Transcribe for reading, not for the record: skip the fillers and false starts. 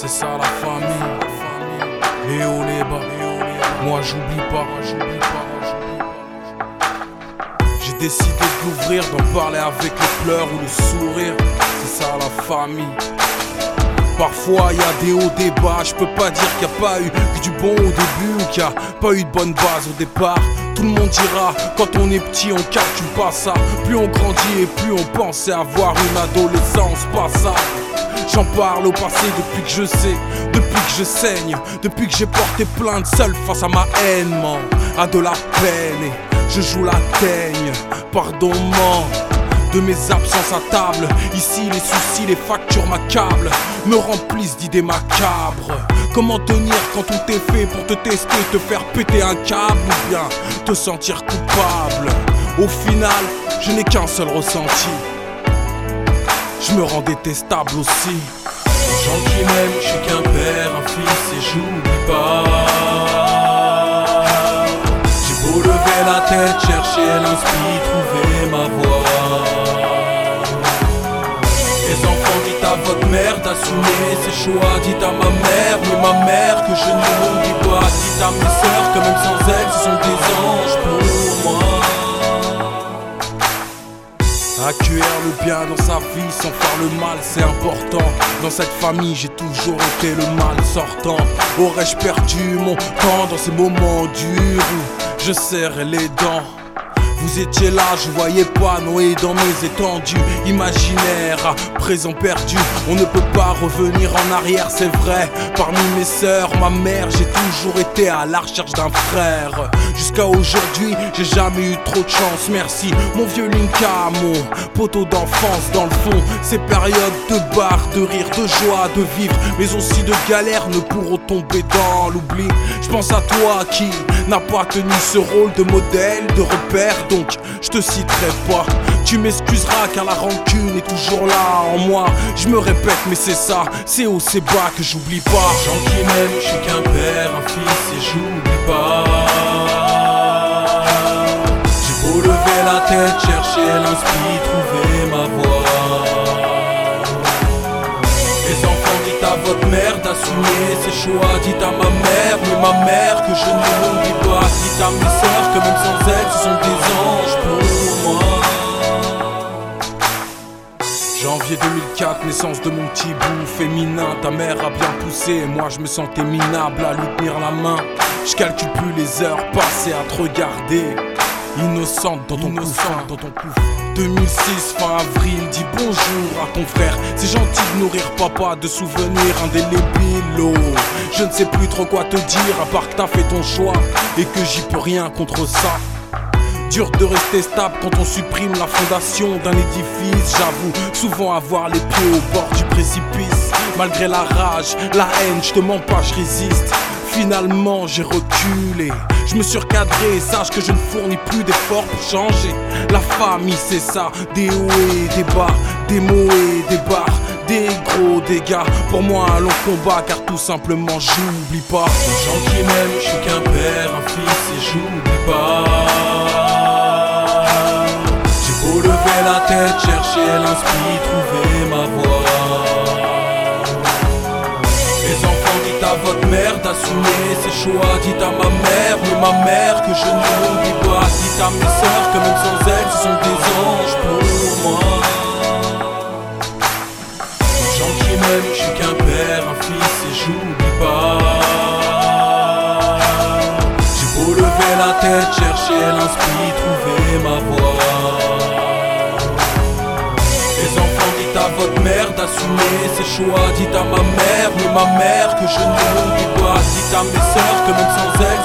c'est ça la famille. Et haut les bas, moi j'oublie pas. J'ai décidé de l'ouvrir, d'en parler avec les pleurs ou le sourire. C'est ça la famille. Parfois y a des hauts, des bas, je peux pas dire qu'il n'y a pas eu que du bon au début ou qu'il n'y a pas eu de bonne base au départ. Tout le monde dira, quand on est petit on calcule pas ça. Plus on grandit et plus on pensait avoir une adolescence passable. J'en parle au passé depuis que je sais, depuis que je saigne, depuis que j'ai porté plainte seul face à ma haine, man. À de la peine et je joue la teigne, pardon man. De mes absences à table, ici les soucis, les factures m'accablent, me remplissent d'idées macabres. Comment tenir quand tout est fait pour te tester, te faire péter un câble ou bien te sentir coupable? Au final, je n'ai qu'un seul ressenti, je me rends détestable aussi. Les gens qui m'aiment, je suis qu'un père, un fils et j'oublie pas. J'ai beau lever la tête, chercher l'inspi, trouver ma voie. Les enfants, dites à votre mère d'assumer ses choix. Dites à ma mère, oui ma mère, que je n'oublie pas. Dites à mes sœurs que même sans elles, ce sont des anges pour moi. Accueillir le bien dans sa vie sans faire le mal, c'est important. Dans cette famille, j'ai toujours été le mal sortant. Aurais-je perdu mon temps dans ces moments durs où je serrais les dents? Vous étiez là, je voyais pas noyer dans mes étendues imaginaires. À présent perdu, on ne peut pas revenir en arrière, c'est vrai. Parmi mes sœurs, ma mère, j'ai toujours été à la recherche d'un frère. Jusqu'à aujourd'hui, j'ai jamais eu trop de chance, merci. Mon vieux Linka, mon poteau d'enfance dans le fond. Ces périodes de barre, de rire, de joie, de vivre, mais aussi de galère ne pourront tomber dans l'oubli. Je pense à toi qui n'a pas tenu ce rôle de modèle, de repère. Donc je te citerai pas, tu m'excuseras car la rancune est toujours là en moi. Je me répète mais c'est ça, c'est haut c'est bas que j'oublie pas. Les gens qui m'aiment, je suis qu'un père, un fils et j'oublie pas. J'ai beau lever la tête, chercher l'inspi, trouver ma voie. Les enfants, dites à votre mère d'assumer ses choix. Dites à ma mère, oui ma mère, que je n'oublie pas. Dites à mes sœurs que même sans elles, ce sont des anges pour moi. Janvier 2004, naissance de mon petit bout féminin. Ta mère a bien poussé et moi je me sentais minable à lui tenir la main. Je calcule plus les heures passées à te regarder, innocente dans ton couffin. 2006, fin avril, dis bonjour à ton frère. C'est gentil de nourrir papa de souvenirs indélébiles. Oh, je ne sais plus trop quoi te dire à part que t'as fait ton choix et que j'y peux rien contre ça. Dur de rester stable quand on supprime la fondation d'un édifice. J'avoue souvent avoir les pieds au bord du précipice. Malgré la rage, la haine, je te mens pas, je résiste. Finalement j'ai reculé, je me suis recadré, sache que je ne fournis plus d'efforts pour changer. La famille c'est ça, des hauts et des bas, des mots et des barres, des gros dégâts. Pour moi un long combat car tout simplement j'oublie pas. Les gens qui m'aiment, je suis qu'un père, un fils et j'oublie pas. J'ai beau lever la tête, chercher l'inspi, trouver ma voie. Les enfants, dites à votre mère d'assumer ses choix. Dites à ma mère, oui ma mère, que je n'oublie pas. Dites à mes sœurs que même sans elles, ce sont des anges pour moi. Les gens qui m'aiment, je suis qu'un père, un fils et j'oublie pas. J'ai beau lever la tête, chercher l'inspi, trouver ma voie. Les enfants, dites à votre mère d'assumer ses choix. Dites à ma mère, oui ma mère, que je n'oublie pas. Dites à mes sœurs que même sans elles,